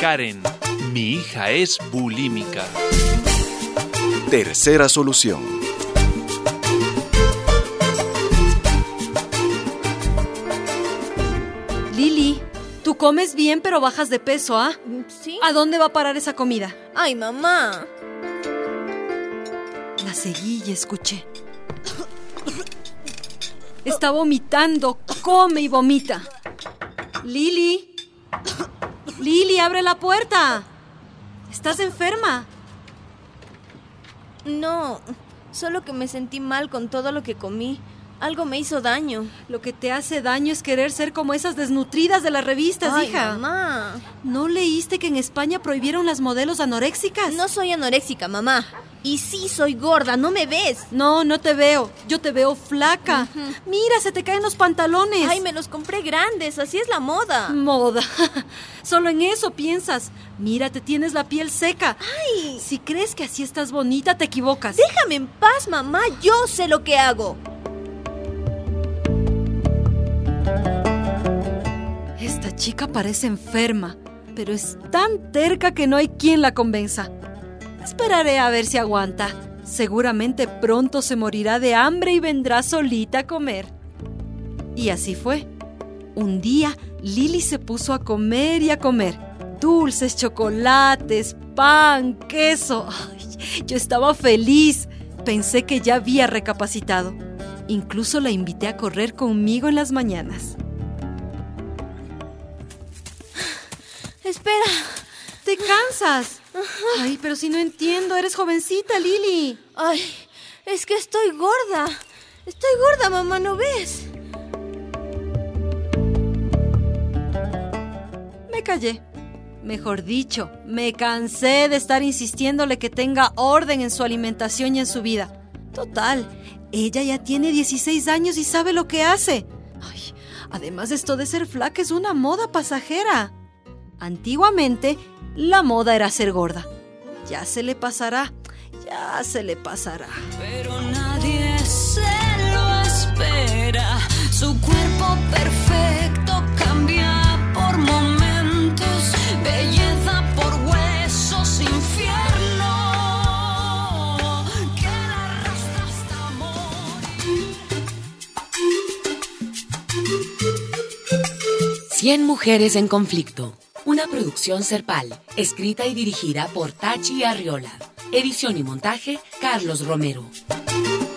Karen, mi hija es bulímica. Tercera solución. Lili, tú comes bien pero bajas de peso, ¿ah? ¿Sí? ¿A dónde va a parar esa comida? Ay, mamá. La seguí y escuché. Está vomitando, come y vomita. Lili, Lili, abre la puerta. ¿Estás enferma? No, solo que me sentí mal con todo lo que comí. Algo me hizo daño. Lo que te hace daño es querer ser como esas desnutridas de las revistas, Ay, hija. mamá. ¿No leíste que en España prohibieron las modelos anoréxicas? No soy anoréxica, mamá. Y sí soy gorda, ¿no me ves? No, no te veo. Yo te veo flaca. Mira, se te caen los pantalones. Ay, me los compré grandes, así es la moda. Moda. Solo en eso piensas. Mírate, tienes la piel seca. Ay, Si crees que así estás bonita, te equivocas. déjame en paz, mamá. Yo sé lo que hago. Esta chica parece enferma, pero es tan terca que no hay quien la convenza. Esperaré a ver si aguanta. Seguramente pronto se morirá de hambre y vendrá solita a comer. Y así fue. Un día, Lili se puso a comer y a comer. Dulces, chocolates, pan, queso. Ay, yo estaba feliz. Pensé que ya había recapacitado. Incluso la invité a correr conmigo en las mañanas. Espera. ¿Te cansas? Ay, pero si no entiendo, eres jovencita, Lili. Ay, es que estoy gorda. Estoy gorda, mamá, ¿no ves? Me callé. Mejor dicho, me cansé de estar insistiéndole que tenga orden en su alimentación y en su vida. Total, ella ya tiene 16 años y sabe lo que hace. Ay, además esto de ser flaca es una moda pasajera. Antiguamente, la moda era ser gorda. Ya se le pasará, ya se le pasará. Pero nadie se lo espera. Su cuerpo perfecto cambia por momentos. Belleza por huesos, infierno que la arrastra hasta morir. 100 mujeres en conflicto. Una producción Serpal, escrita y dirigida por Tachi Arriola. Edición y montaje, Carlos Romero.